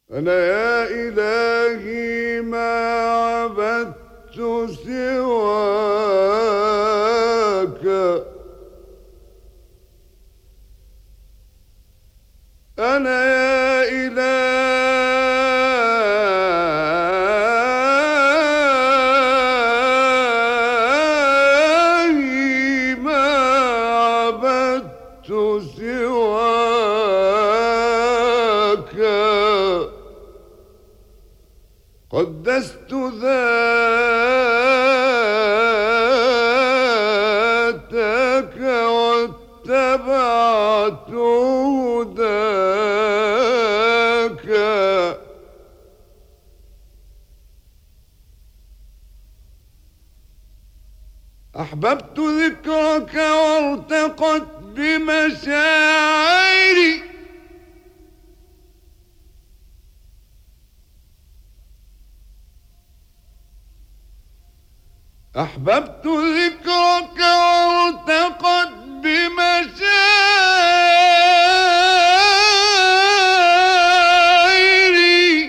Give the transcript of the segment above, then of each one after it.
أنا يا إلهي ما عبدت سواك. أنا يا إلهي ما عبدت سواك. قدست ذاتك واتبعت هداك. أحببت ذكرك وارتقت بمشاعري. أحببت ذكرك وارتقت بمشاعري.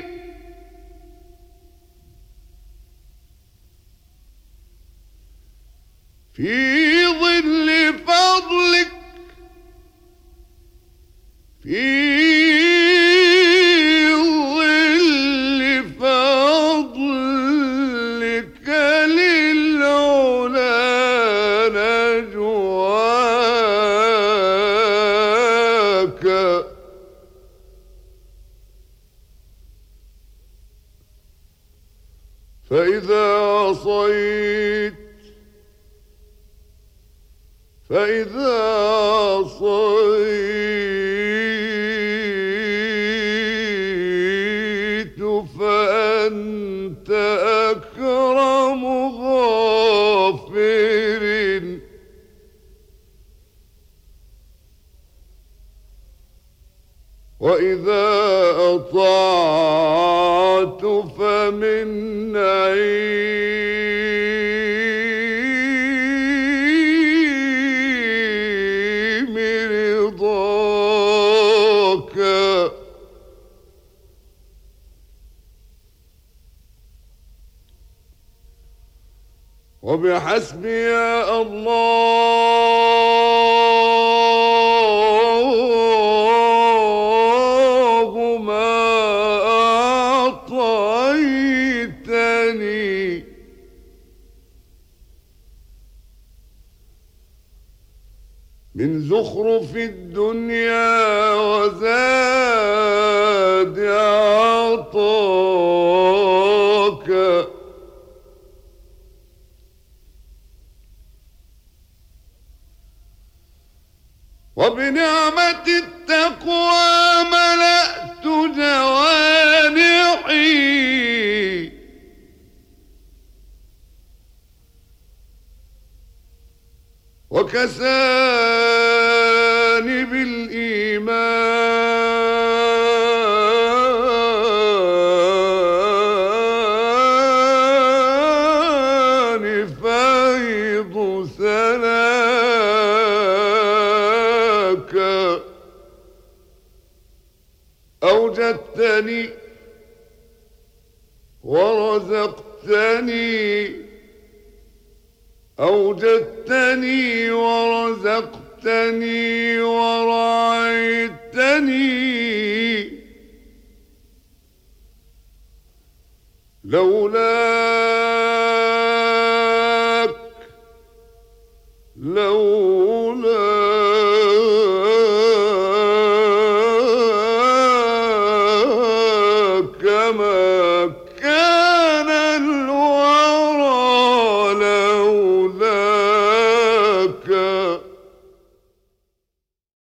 في ظل فضلك في ظل فضلك للعلا نجواك. فإذا عصيت فأنت أكرم غافر. وإذا أطعت فمن نعيم رضاك. وبحسبي يا الله ما أعطيتني من زخرف الدنيا وزاد عطاك. وبنعمة التقوى ملأت جوانحي. وكساني بالإيمان فيض سناك. أوجدتني ورزقتني أوجدتني ورزقتني ورعيتني. لولاك